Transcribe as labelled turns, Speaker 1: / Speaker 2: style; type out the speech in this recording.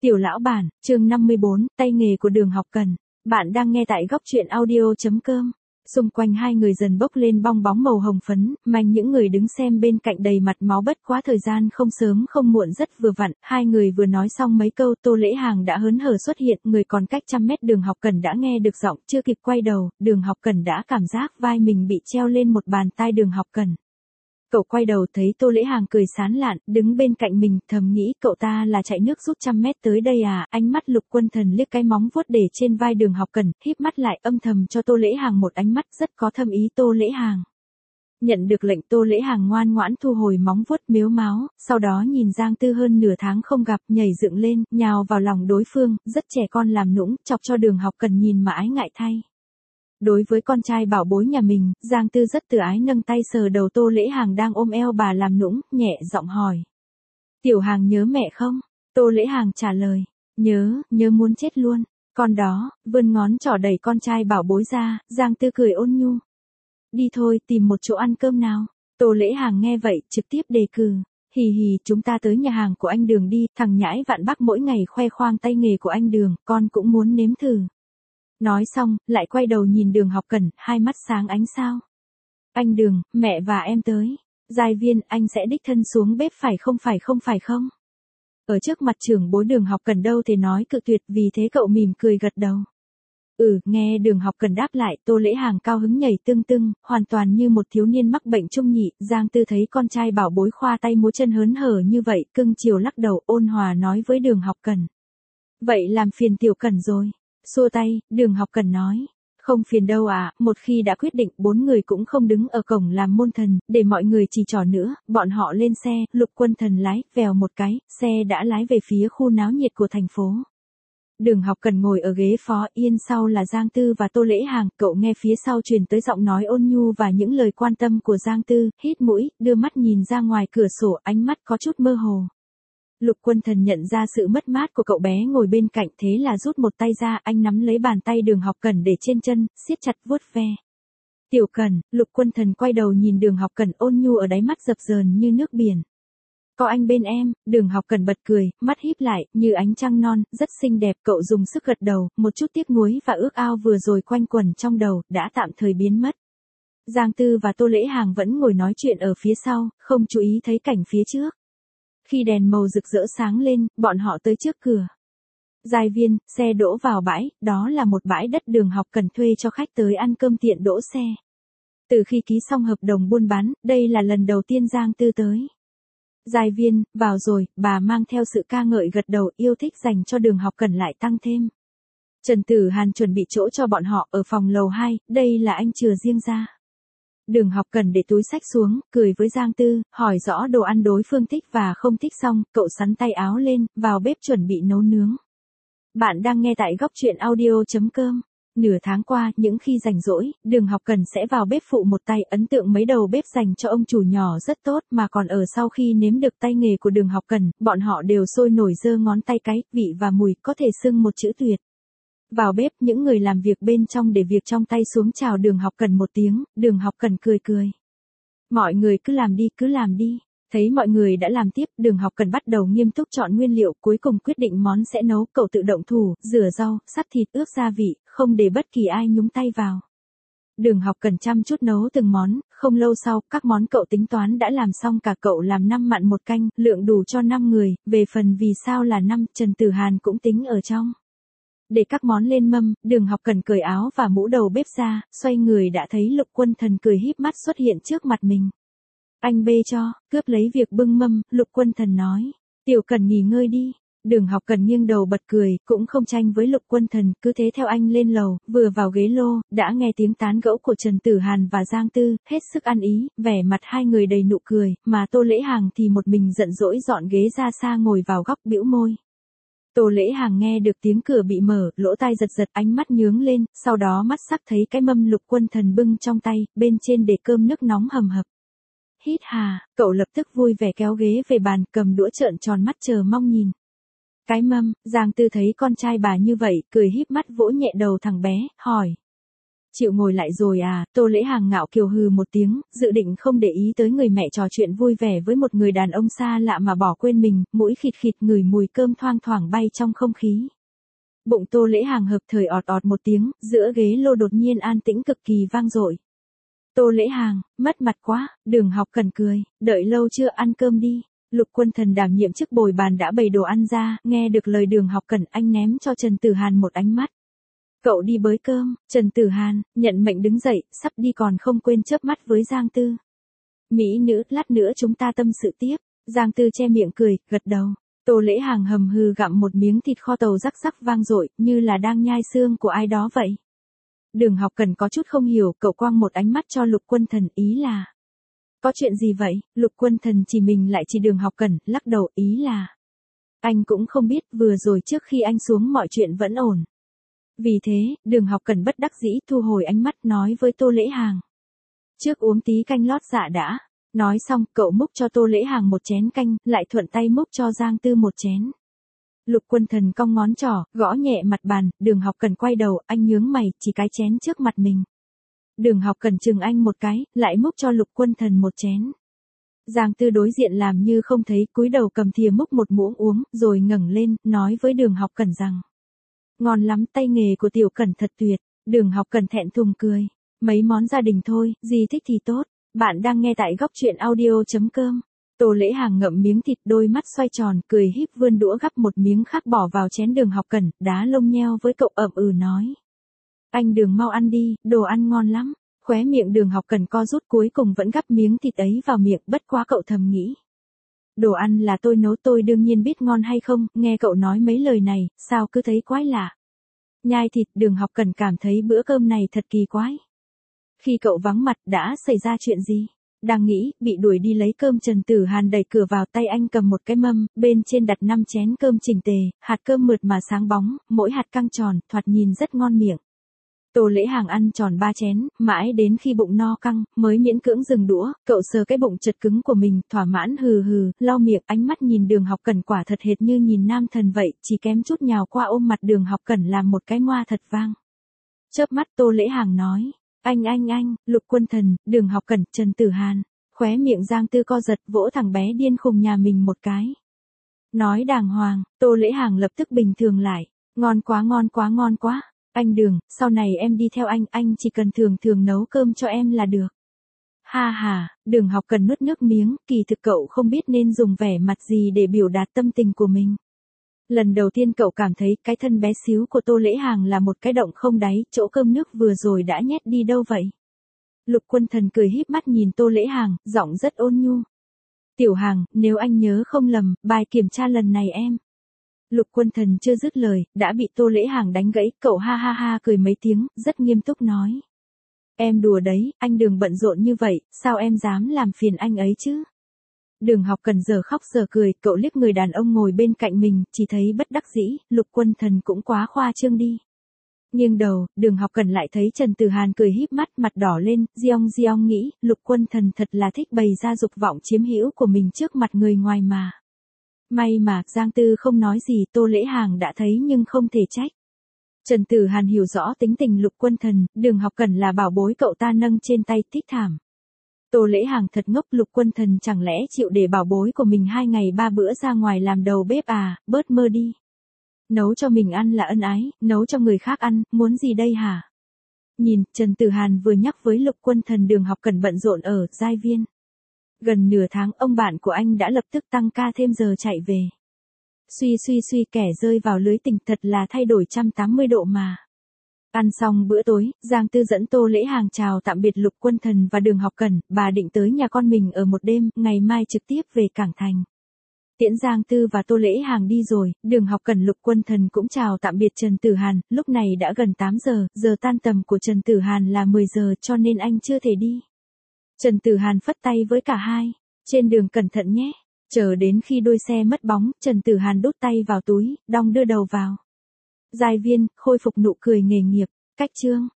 Speaker 1: Tiểu lão bản, chương 54, tay nghề của Đường Học Cần. Bạn đang nghe tại góc truyện audio.com. Xung quanh hai người dần bốc lên bong bóng màu hồng phấn, manh những người đứng xem bên cạnh đầy mặt máu, bất quá thời gian không sớm không muộn rất vừa vặn, hai người vừa nói xong mấy câu Tô Lễ Hàng đã hớn hở xuất hiện, người còn cách trăm mét Đường Học Cần đã nghe được giọng, chưa kịp quay đầu, Đường Học Cần đã cảm giác vai mình bị treo lên một bàn tay. Đường Học Cần. Cậu quay đầu thấy Tô Lễ Hàng cười sán lạn, đứng bên cạnh mình, thầm nghĩ cậu ta là chạy nước rút 100 mét tới đây à. Ánh mắt Lục Quân Thần liếc cái móng vuốt để trên vai Đường Học Cần, híp mắt lại âm thầm cho Tô Lễ Hàng một ánh mắt rất có thâm ý. Tô Lễ Hàng nhận được lệnh, Tô Lễ Hàng ngoan ngoãn thu hồi móng vuốt mếu máo, sau đó nhìn Giang Tư hơn nửa tháng không gặp, nhảy dựng lên, nhào vào lòng đối phương, rất trẻ con làm nũng, chọc cho Đường Học Cần nhìn mà ái ngại thay. Đối với con trai bảo bối nhà mình, Giang Tư rất từ ái nâng tay sờ đầu Tô Lễ Hàng đang ôm eo bà làm nũng, nhẹ giọng hỏi. Tiểu Hàng nhớ mẹ không? Tô Lễ Hàng trả lời. Nhớ muốn chết luôn. Con đó, vươn ngón trỏ đẩy con trai bảo bối ra, Giang Tư cười ôn nhu. Đi thôi, tìm một chỗ ăn cơm nào. Tô Lễ Hàng nghe vậy, trực tiếp đề cử. Hì hì, chúng ta tới nhà hàng của anh Đường đi, thằng nhãi Vạn Bắc mỗi ngày khoe khoang tay nghề của anh Đường, con cũng muốn nếm thử. Nói xong, lại quay đầu nhìn Đường Học Cần, hai mắt sáng ánh sao. Anh Đường, mẹ và em tới. Giai Viên, anh sẽ đích thân xuống bếp phải không? Ở trước mặt trưởng bối Đường Học Cần đâu thể nói cự tuyệt, vì thế cậu mỉm cười gật đầu. Nghe Đường Học Cần đáp lại, Tô Lễ Hàng cao hứng nhảy tưng tưng, hoàn toàn như một thiếu niên mắc bệnh trung nhị. Giang Tư thấy con trai bảo bối khoa tay múa chân hớn hở như vậy, cưng chiều lắc đầu, ôn hòa nói với Đường Học Cần. Vậy làm phiền Tiểu Cần rồi. Xua tay, Đường Học Cần nói. Không phiền đâu à, một khi đã quyết định, bốn người cũng không đứng ở cổng làm môn thần, để mọi người chỉ trỏ nữa, bọn họ lên xe, Lục Quân Thần lái, vèo một cái, xe đã lái về phía khu náo nhiệt của thành phố. Đường Học Cần ngồi ở ghế phó, yên sau là Giang Tư và Tô Lễ Hàng, cậu nghe phía sau truyền tới giọng nói ôn nhu và những lời quan tâm của Giang Tư, hít mũi, đưa mắt nhìn ra ngoài cửa sổ, ánh mắt có chút mơ hồ. Lục Quân Thần nhận ra sự mất mát của cậu bé ngồi bên cạnh, thế là rút một tay ra, anh nắm lấy bàn tay Đường Học Cần để trên chân, siết chặt vuốt ve. Tiểu Cần, Lục Quân Thần quay đầu nhìn Đường Học Cần ôn nhu ở đáy mắt dập dờn như nước biển. Có anh bên em, Đường Học Cần bật cười, mắt híp lại, như ánh trăng non, rất xinh đẹp, cậu dùng sức gật đầu, một chút tiếc nuối và ước ao vừa rồi quanh quẩn trong đầu, đã tạm thời biến mất. Giang Tư và Tô Lễ Hàng vẫn ngồi nói chuyện ở phía sau, không chú ý thấy cảnh phía trước. Khi đèn màu rực rỡ sáng lên, bọn họ tới trước cửa. Giai Viên, xe đỗ vào bãi, đó là một bãi đất Đường Học Cần thuê cho khách tới ăn cơm tiện đỗ xe. Từ khi ký xong hợp đồng buôn bán, đây là lần đầu tiên Giang Tư tới. Giai Viên, vào rồi, bà mang theo sự ca ngợi gật đầu, yêu thích dành cho Đường Học Cần lại tăng thêm. Trần Tử Hàn chuẩn bị chỗ cho bọn họ ở phòng lầu 2, đây là anh chừa riêng ra. Đường Học Cần để túi xách xuống, cười với Giang Tư, hỏi rõ đồ ăn đối phương thích và không thích xong, cậu xắn tay áo lên, vào bếp chuẩn bị nấu nướng. Bạn đang nghe tại góc truyện audio.com. Nửa tháng qua, những khi rảnh rỗi, Đường Học Cần sẽ vào bếp phụ một tay, ấn tượng mấy đầu bếp dành cho ông chủ nhỏ rất tốt, mà còn ở sau khi nếm được tay nghề của Đường Học Cần, bọn họ đều sôi nổi giơ ngón tay cái, vị và mùi, có thể xưng một chữ tuyệt. Vào bếp, những người làm việc bên trong để việc trong tay xuống chào Đường Học Cần một tiếng, Đường Học Cần cười. Mọi người cứ làm đi. Thấy mọi người đã làm tiếp, Đường Học Cần bắt đầu nghiêm túc chọn nguyên liệu, cuối cùng quyết định món sẽ nấu, cậu tự động thủ, rửa rau, sắt thịt, ướp gia vị, không để bất kỳ ai nhúng tay vào. Đường Học Cần chăm chút nấu từng món, không lâu sau, các món cậu tính toán đã làm xong cả, cậu làm 5 mặn 1 canh, lượng đủ cho 5 người, về phần vì sao là 5, Trần Tử Hàn cũng tính ở trong. Để các món lên mâm, Đường Học Cần cởi áo và mũ đầu bếp ra, xoay người đã thấy Lục Quân Thần cười híp mắt xuất hiện trước mặt mình. Anh bê cho, cướp lấy việc bưng mâm, Lục Quân Thần nói. Tiểu Cần nghỉ ngơi đi. Đường Học Cần nghiêng đầu bật cười, cũng không tranh với Lục Quân Thần, cứ thế theo anh lên lầu, vừa vào ghế lô, đã nghe tiếng tán gẫu của Trần Tử Hàn và Giang Tư, hết sức ăn ý, vẻ mặt hai người đầy nụ cười, mà Tô Lễ Hàng thì một mình giận dỗi dọn ghế ra xa ngồi vào góc bĩu môi. Tô Lễ Hàng nghe được tiếng cửa bị mở, lỗ tai giật, ánh mắt nhướng lên, sau đó mắt sắc thấy cái mâm Lục Quân Thần bưng trong tay, bên trên để cơm nước nóng hầm hập. Hít hà, cậu lập tức vui vẻ kéo ghế về bàn, cầm đũa trợn tròn mắt chờ mong nhìn. Cái mâm, Giang Tư thấy con trai bà như vậy, cười híp mắt vỗ nhẹ đầu thằng bé, hỏi. Chịu ngồi lại rồi à, Tô Lễ Hàng ngạo kiều hừ một tiếng, dự định không để ý tới người mẹ trò chuyện vui vẻ với một người đàn ông xa lạ mà bỏ quên mình, mũi khịt khịt ngửi mùi cơm thoang thoảng bay trong không khí. Bụng Tô Lễ Hàng hợp thời ọt ọt một tiếng, giữa ghế lô đột nhiên an tĩnh cực kỳ vang dội. Tô Lễ Hàng, mất mặt quá, Đường Học Cần cười, đợi lâu chưa, ăn cơm đi. Lục Quân Thần đảm nhiệm chức bồi bàn đã bày đồ ăn ra, nghe được lời Đường Học Cần, anh ném cho Trần Tử Hàn một ánh mắt. Cậu đi bới cơm. Trần Tử Hàn nhận mệnh đứng dậy, sắp đi còn không quên chớp mắt với Giang Tư. Mỹ nữ, lát nữa chúng ta tâm sự tiếp. Giang Tư che miệng cười, gật đầu. Tô Lễ Hàng hầm hừ gặm một miếng thịt kho tàu rắc rắc vang dội, như là đang nhai xương của ai đó vậy. Đường Học Cần có chút không hiểu, cậu quăng một ánh mắt cho Lục Quân Thần, ý là. Có chuyện gì vậy? Lục Quân Thần chỉ mình lại chỉ Đường Học Cần, lắc đầu, ý là. Anh cũng không biết, vừa rồi trước khi anh xuống mọi chuyện vẫn ổn. Vì thế, Đường Học Cần bất đắc dĩ thu hồi ánh mắt nói với Tô Lễ Hàng. Trước uống tí canh lót dạ đã. Nói xong, cậu múc cho Tô Lễ Hàng một chén canh, lại thuận tay múc cho Giang Tư một chén. Lục Quân Thần cong ngón trỏ, gõ nhẹ mặt bàn, Đường Học Cần quay đầu, anh nhướng mày, chỉ cái chén trước mặt mình. Đường Học Cần chừng anh một cái, lại múc cho Lục Quân Thần một chén. Giang Tư đối diện làm như không thấy, cúi đầu cầm thìa múc một muỗng uống, rồi ngẩng lên, nói với Đường Học Cần rằng. Ngon lắm, tay nghề của Tiểu Cẩn thật tuyệt. Đường Học Cần thẹn thùng cười. Mấy món gia đình thôi, gì thích thì tốt. Bạn đang nghe tại góc truyện audio.com. Tô Lễ Hàng ngậm miếng thịt, đôi mắt xoay tròn, cười híp vươn đũa gắp một miếng khác bỏ vào chén Đường Học Cần, đá lông nheo với cậu, ậm ừ nói. Anh Đường mau ăn đi, đồ ăn ngon lắm. Khóe miệng Đường Học Cần co rút, cuối cùng vẫn gắp miếng thịt ấy vào miệng, bất quá cậu thầm nghĩ. Đồ ăn là tôi nấu, tôi đương nhiên biết ngon hay không, nghe cậu nói mấy lời này, sao cứ thấy quái lạ. Nhai thịt, Đường Học Cần cảm thấy bữa cơm này thật kỳ quái. Khi cậu vắng mặt, đã xảy ra chuyện gì? Đang nghĩ, bị đuổi đi lấy cơm, Trần Tử Hàn đẩy cửa vào, tay anh cầm một cái mâm, bên trên đặt 5 chén cơm chỉnh tề, hạt cơm mượt mà sáng bóng, mỗi hạt căng tròn, thoạt nhìn rất ngon miệng. Tô Lễ Hàng ăn tròn 3 chén, mãi đến khi bụng no căng, mới miễn cưỡng dừng đũa, cậu sờ cái bụng chật cứng của mình, thỏa mãn hừ hừ, lau miệng, ánh mắt nhìn Đường Học Cần quả thật hệt như nhìn nam thần vậy, chỉ kém chút nhào qua ôm mặt Đường Học Cần làm một cái ngoa thật vang. Chớp mắt Tô Lễ Hàng nói, anh, Lục Quân Thần, Đường Học Cần, Trần Tử Hàn, khóe miệng Giang Tư co giật, vỗ thằng bé điên khùng nhà mình một cái. Nói đàng hoàng, Tô Lễ Hàng lập tức bình thường lại, ngon quá. Anh Đường, sau này em đi theo anh chỉ cần thường nấu cơm cho em là được. Ha, Đường Học Cần nuốt nước miếng, kỳ thực cậu không biết nên dùng vẻ mặt gì để biểu đạt tâm tình của mình. Lần đầu tiên cậu cảm thấy cái thân bé xíu của Tô Lễ Hàng là một cái động không đáy, chỗ cơm nước vừa rồi đã nhét đi đâu vậy? Lục Quân Thần cười híp mắt nhìn Tô Lễ Hàng, giọng rất ôn nhu. Tiểu Hàng, nếu anh nhớ không lầm, bài kiểm tra lần này em. Lục Quân Thần chưa dứt lời, đã bị Tô Lễ Hàng đánh gãy, cậu ha cười mấy tiếng, rất nghiêm túc nói. Em đùa đấy, anh Đường bận rộn như vậy, sao em dám làm phiền anh ấy chứ? Đường Học Cần giờ khóc giờ cười, cậu liếc người đàn ông ngồi bên cạnh mình, chỉ thấy bất đắc dĩ, Lục Quân Thần cũng quá khoa trương đi. Nghiêng đầu, Đường Học Cần lại thấy Trần Tử Hàn cười híp mắt, mặt đỏ lên, Giong nghĩ, Lục Quân Thần thật là thích bày ra dục vọng chiếm hữu của mình trước mặt người ngoài mà. May mà, Giang Tư không nói gì, Tô Lễ Hàng đã thấy nhưng không thể trách. Trần Tử Hàn hiểu rõ tính tình Lục Quân Thần, Đường Học Cần là bảo bối cậu ta nâng trên tay, thích thảm. Tô Lễ Hàng thật ngốc, Lục Quân Thần chẳng lẽ chịu để bảo bối của mình 2 ngày 3 bữa ra ngoài làm đầu bếp à, bớt mơ đi. Nấu cho mình ăn là ân ái, nấu cho người khác ăn, muốn gì đây hả? Nhìn, Trần Tử Hàn vừa nhắc với Lục Quân Thần Đường Học Cần bận rộn ở Giai Viên. Gần nửa tháng, ông bạn của anh đã lập tức tăng ca thêm giờ chạy về. Suy kẻ rơi vào lưới tình, thật là thay đổi 180 độ mà. Ăn xong bữa tối, Giang Tư dẫn Tô Lễ Hàng chào tạm biệt Lục Quân Thần và Đường Học Cần, bà định tới nhà con mình ở một đêm, ngày mai trực tiếp về Cảng Thành. Tiễn Giang Tư và Tô Lễ Hàng đi rồi, Đường Học Cần Lục Quân Thần cũng chào tạm biệt Trần Tử Hàn, lúc này đã gần 8 giờ, giờ tan tầm của Trần Tử Hàn là 10 giờ cho nên anh chưa thể đi. Trần Tử Hàn phất tay với cả hai, trên đường cẩn thận nhé. Chờ đến khi đuôi xe mất bóng, Trần Tử Hàn đút tay vào túi, đong đưa đầu vào. Giai Viên, khôi phục nụ cười nghề nghiệp, cách chương.